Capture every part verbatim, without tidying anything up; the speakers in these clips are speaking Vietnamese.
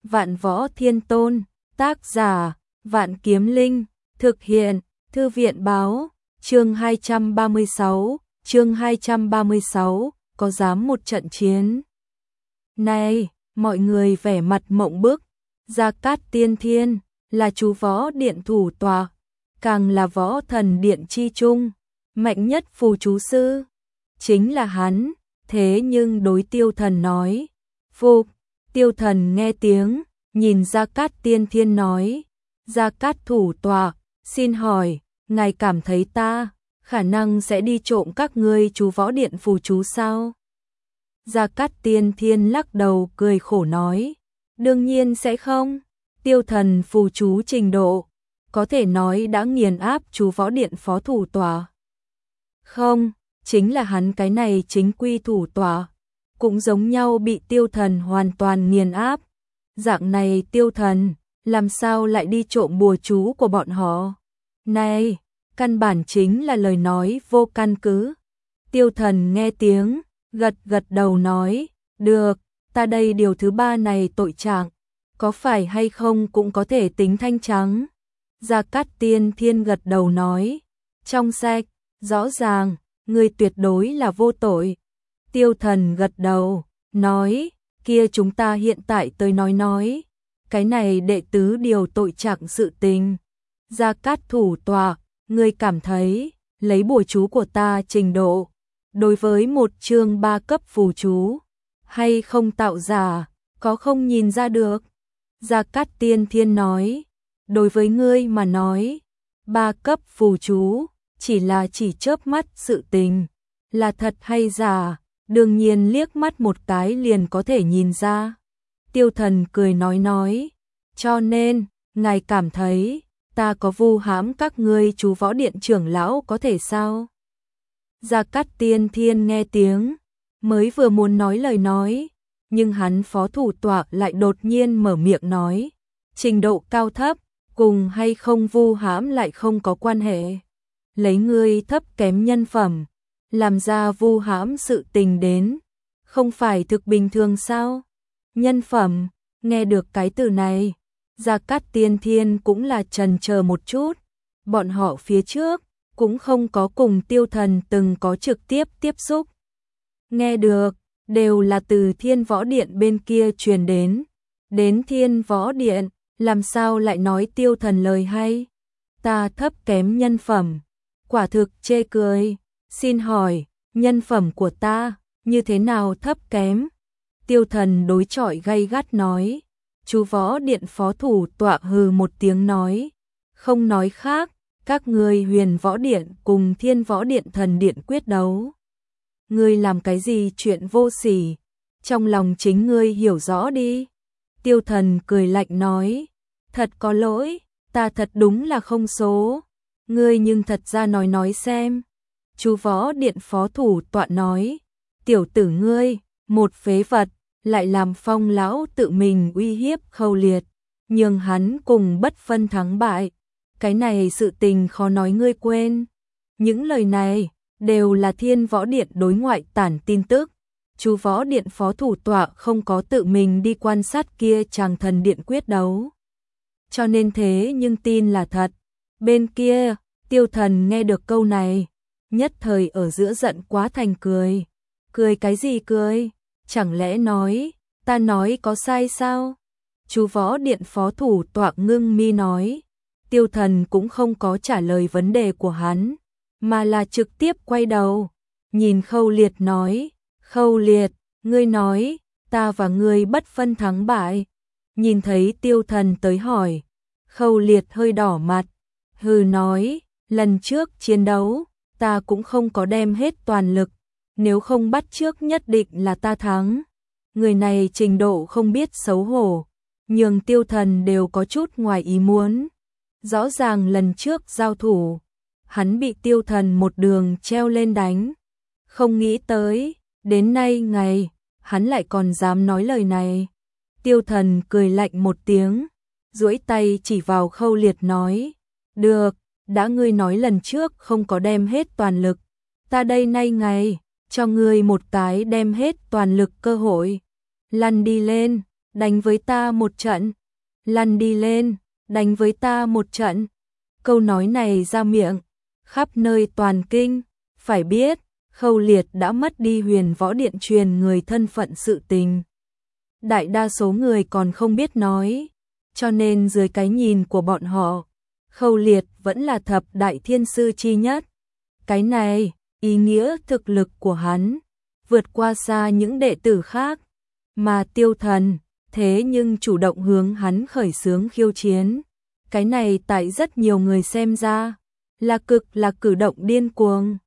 Vạn Võ Thiên Tôn, tác giả, Vạn Kiếm Linh, thực hiện, Thư viện báo, chương hai trăm ba mươi sáu, chương hai trăm ba mươi sáu, có dám một trận chiến. Này, mọi người vẻ mặt mộng bức, Gia Cát Tiên Thiên, là chú võ điện thủ tọa, càng là võ thần điện chi trung, mạnh nhất phù chú sư. Chính là hắn, thế nhưng đối Tiêu Thần nói, phục. Tiêu Thần nghe tiếng, nhìn Gia Cát Tiên Thiên nói, Gia Cát thủ tọa, xin hỏi, ngài cảm thấy ta khả năng sẽ đi trộm các ngươi chú võ điện phù chú sao? Gia Cát Tiên Thiên lắc đầu cười khổ nói, đương nhiên sẽ không. Tiêu Thần phù chú trình độ, có thể nói đã nghiền áp chú võ điện phó thủ tọa. Không, chính là hắn cái này chính quy thủ tọa, cũng giống nhau bị Tiêu Thần hoàn toàn nghiền áp. Dạng này Tiêu Thần, làm sao lại đi trộm bùa chú của bọn họ? Này, căn bản chính là lời nói vô căn cứ. Tiêu Thần nghe tiếng, gật gật đầu nói, được, ta đây điều thứ ba này tội trạng, có phải hay không cũng có thể tính thanh trắng. Gia Cát Tiên Thiên gật đầu nói, trong sạch, rõ ràng, người tuyệt đối là vô tội. Tiêu Thần gật đầu, nói, kia chúng ta hiện tại tới nói nói, cái này đệ tứ điều tội trạng sự tình. Gia Cát thủ tọa, ngươi cảm thấy, lấy bùa chú của ta trình độ, đối với một chương ba cấp phù chú, hay không tạo giả, có không nhìn ra được? Gia Cát Tiên Thiên nói, đối với ngươi mà nói, ba cấp phù chú, chỉ là chỉ chớp mắt sự tình, là thật hay giả, đương nhiên liếc mắt một cái liền có thể nhìn ra. Tiêu Thần cười nói nói, cho nên, ngài cảm thấy, ta có vu hãm các ngươi chú võ điện trưởng lão có thể sao? Gia Cát Tiên Thiên nghe tiếng, mới vừa muốn nói lời nói, nhưng hắn phó thủ tọa lại đột nhiên mở miệng nói, trình độ cao thấp, cùng hay không vu hãm lại không có quan hệ. Lấy ngươi thấp kém nhân phẩm, làm ra vu hãm sự tình đến, không phải thực bình thường sao? Nhân phẩm, nghe được cái từ này, Gia Cát Tiên Thiên cũng là chần chờ một chút, bọn họ phía trước cũng không có cùng Tiêu Thần từng có trực tiếp tiếp xúc. Nghe được, đều là từ Thiên Võ Điện bên kia truyền đến, đến Thiên Võ Điện, làm sao lại nói Tiêu Thần lời hay? Ta thấp kém nhân phẩm, quả thực chê cười. Xin hỏi, nhân phẩm của ta, như thế nào thấp kém? Tiêu Thần đối chọi gay gắt nói. Chú võ điện phó thủ tọa hừ một tiếng nói. Không nói khác, các ngươi Huyền Võ Điện cùng Thiên Võ Điện Thần Điện quyết đấu. Ngươi làm cái gì chuyện vô sỉ, trong lòng chính ngươi hiểu rõ đi. Tiêu Thần cười lạnh nói. Thật có lỗi, ta thật đúng là không số. Ngươi nhưng thật ra nói nói xem. Chú võ điện phó thủ tọa nói, tiểu tử ngươi, một phế vật, lại làm Phong lão tự mình uy hiếp Khâu Liệt, nhường hắn cùng bất phân thắng bại. Cái này sự tình khó nói ngươi quên. Những lời này đều là Thiên Võ Điện đối ngoại tản tin tức. Chú võ điện phó thủ tọa không có tự mình đi quan sát kia chàng thần điện quyết đấu. Cho nên thế nhưng tin là thật. Bên kia, Tiêu Thần nghe được câu này, nhất thời ở giữa giận quá thành cười. Cười cái gì cười? Chẳng lẽ nói, ta nói có sai sao? Chú võ điện phó thủ tọa ngưng mi nói. Tiêu Thần cũng không có trả lời vấn đề của hắn, mà là trực tiếp quay đầu, nhìn Khâu Liệt nói, Khâu Liệt, ngươi nói, ta và ngươi bất phân thắng bại. Nhìn thấy Tiêu Thần tới hỏi, Khâu Liệt hơi đỏ mặt, hừ nói, lần trước chiến đấu, ta cũng không có đem hết toàn lực, nếu không bắt trước nhất định là ta thắng. Người này trình độ không biết xấu hổ, nhường Tiêu Thần đều có chút ngoài ý muốn. Rõ ràng lần trước giao thủ, hắn bị Tiêu Thần một đường treo lên đánh. Không nghĩ tới, đến nay ngày, hắn lại còn dám nói lời này. Tiêu Thần cười lạnh một tiếng, duỗi tay chỉ vào Khâu Liệt nói, được, đã ngươi nói lần trước không có đem hết toàn lực, ta đây nay ngày, cho ngươi một cái đem hết toàn lực cơ hội. Lăn đi lên, đánh với ta một trận. Lăn đi lên, đánh với ta một trận. Câu nói này ra miệng, khắp nơi toàn kinh. Phải biết, Khâu Liệt đã mất đi Huyền Võ Điện truyền người thân phận sự tình. Đại đa số người còn không biết nói, cho nên dưới cái nhìn của bọn họ, Khâu Liệt vẫn là thập đại thiên sư chi nhất. Cái này, ý nghĩa thực lực của hắn vượt qua xa những đệ tử khác, mà Tiêu Thần thế nhưng chủ động hướng hắn khởi xướng khiêu chiến. Cái này tại rất nhiều người xem ra là cực là cử động điên cuồng.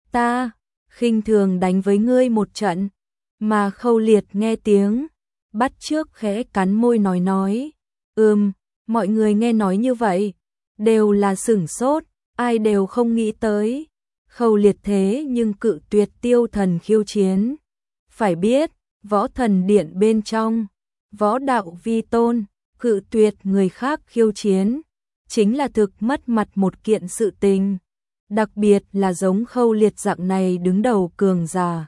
Ta khinh thường đánh với ngươi một trận. Mà Khâu Liệt nghe tiếng, bắt trước khẽ cắn môi nói nói, ừm, mọi người nghe nói như vậy, đều là sửng sốt, ai đều không nghĩ tới. Khâu Liệt thế nhưng cự tuyệt Tiêu Thần khiêu chiến. Phải biết, Võ Thần Điện bên trong, võ đạo vi tôn, cự tuyệt người khác khiêu chiến, chính là thực mất mặt một kiện sự tình. Đặc biệt là giống Khâu Liệt dạng này đứng đầu cường giả,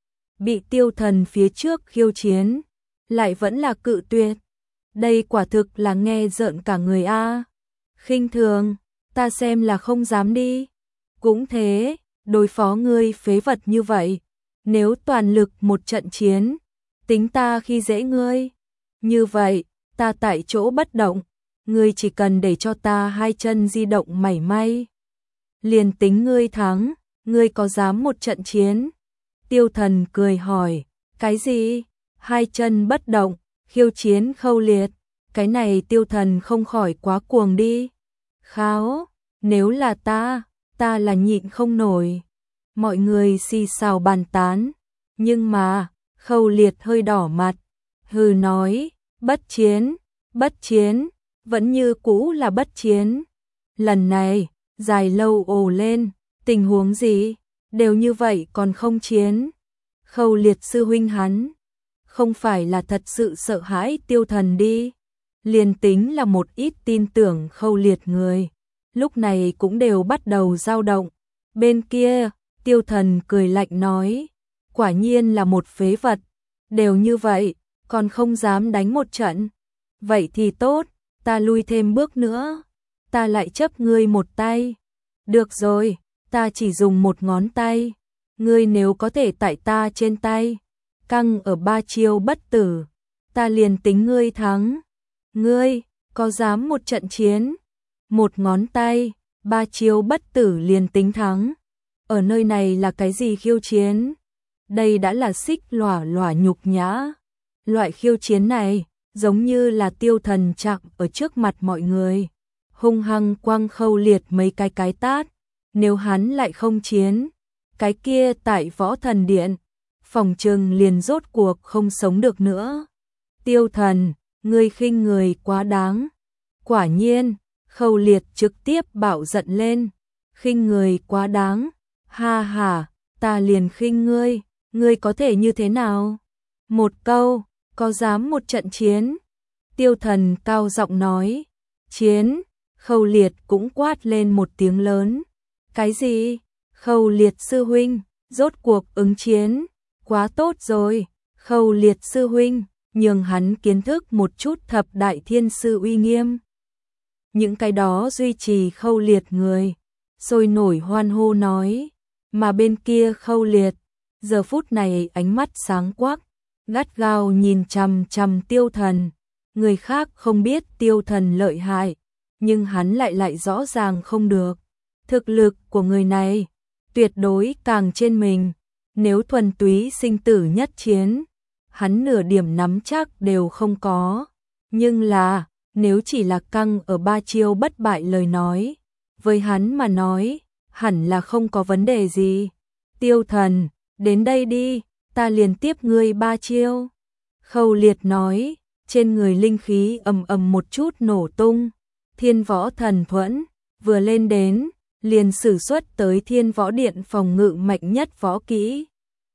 bị Tiêu Thần phía trước khiêu chiến, lại vẫn là cự tuyệt. Đây quả thực là nghe rợn cả người a. Khinh thường, ta xem là không dám đi. Cũng thế, đối phó ngươi phế vật như vậy, nếu toàn lực một trận chiến, tính ta khi dễ ngươi. Như vậy, ta tại chỗ bất động, ngươi chỉ cần để cho ta hai chân di động mảy may, liền tính ngươi thắng, ngươi có dám một trận chiến? Tiêu Thần cười hỏi, cái gì? Hai chân bất động, khiêu chiến Khâu Liệt, cái này Tiêu Thần không khỏi quá cuồng đi. Kháo, nếu là ta, ta là nhịn không nổi. Mọi người xì xào bàn tán, nhưng mà, Khâu Liệt hơi đỏ mặt, hừ nói, bất chiến, bất chiến, vẫn như cũ là bất chiến. Lần này, dài lâu ồ lên, tình huống gì, đều như vậy còn không chiến. Khâu Liệt sư huynh hắn, không phải là thật sự sợ hãi Tiêu Thần đi. Liền tính là một ít tin tưởng Khâu Liệt người, lúc này cũng đều bắt đầu dao động. Bên kia, Tiêu Thần cười lạnh nói, quả nhiên là một phế vật, đều như vậy, còn không dám đánh một trận. Vậy thì tốt, ta lui thêm bước nữa, ta lại chấp ngươi một tay. Được rồi, ta chỉ dùng một ngón tay, ngươi nếu có thể tại ta trên tay, căng ở ba chiêu bất tử, ta liền tính ngươi thắng. Ngươi, có dám một trận chiến? Một ngón tay, ba chiêu bất tử liền tính thắng. Ở nơi này là cái gì khiêu chiến? Đây đã là xích lỏa lỏa nhục nhã. Loại khiêu chiến này, giống như là Tiêu Thần chạm ở trước mặt mọi người, hung hăng quăng Khâu Liệt mấy cái cái tát. Nếu hắn lại không chiến, cái kia tại Võ Thần Điện, phòng trừng liền rốt cuộc không sống được nữa. Tiêu Thần, ngươi khinh người quá đáng. Quả nhiên, Khâu Liệt trực tiếp bạo giận lên. Khinh người quá đáng, ha ha, ta liền khinh ngươi, ngươi có thể như thế nào? Một câu, có dám một trận chiến? Tiêu Thần cao giọng nói, chiến. Khâu Liệt cũng quát lên một tiếng lớn. Cái gì? Khâu Liệt sư huynh, rốt cuộc ứng chiến, quá tốt rồi. Khâu Liệt sư huynh, nhường hắn kiến thức một chút thập đại thiên sư uy nghiêm. Những cái đó duy trì Khâu Liệt người, sôi nổi hoan hô nói, mà bên kia Khâu Liệt, giờ phút này ánh mắt sáng quắc, gắt gao nhìn chằm chằm Tiêu Thần. Người khác không biết Tiêu Thần lợi hại, nhưng hắn lại lại rõ ràng không được. Thực lực của người này, tuyệt đối càng trên mình, nếu thuần túy sinh tử nhất chiến, hắn nửa điểm nắm chắc đều không có. Nhưng là, nếu chỉ là căng ở ba chiêu bất bại lời nói, với hắn mà nói, hẳn là không có vấn đề gì. Tiêu Thần, đến đây đi, ta liền tiếp ngươi ba chiêu. Khâu Liệt nói, trên người linh khí ầm ầm một chút nổ tung. Thiên Võ Thần Thuẫn, vừa lên đến, liền sử xuất tới Thiên Võ Điện phòng ngự mạnh nhất võ kỹ.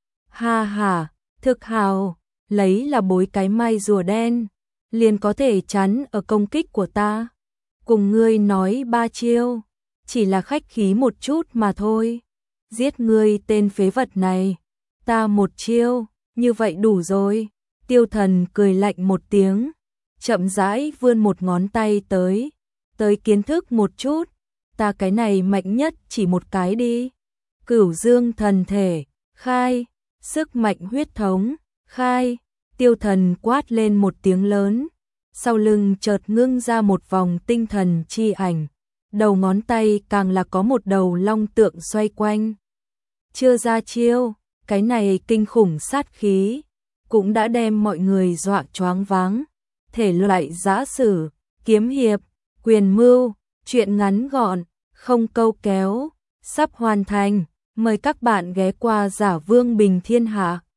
Ha ha, thực hào, lấy là bối cái mai rùa đen, liền có thể chắn ở công kích của ta. Cùng ngươi nói ba chiêu, chỉ là khách khí một chút mà thôi. Giết ngươi tên phế vật này, ta một chiêu, như vậy đủ rồi. Tiêu Thần cười lạnh một tiếng, chậm rãi vươn một ngón tay tới, tới kiến thức một chút, ta cái này mạnh nhất chỉ một cái đi. Cửu Dương thần thể, khai, sức mạnh huyết thống, khai, Tiêu Thần quát lên một tiếng lớn, sau lưng chợt ngưng ra một vòng tinh thần chi ảnh, đầu ngón tay càng là có một đầu long tượng xoay quanh. Chưa ra chiêu, cái này kinh khủng sát khí, cũng đã đem mọi người dọa choáng váng. Thể loại giã sử, kiếm hiệp, quyền mưu, truyện ngắn gọn, không câu kéo, sắp hoàn thành. Mời các bạn ghé qua Giả Vương Bình Thiên Hạ.